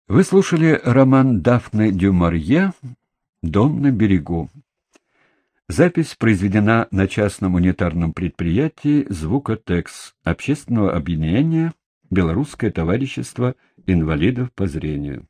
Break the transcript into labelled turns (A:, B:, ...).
A: Вы слушали роман Дафны дю Морье «Дом на берегу». Запись произведена на частном унитарном предприятии «Звукотекс» общественного объединения «Белорусское товарищество инвалидов по зрению».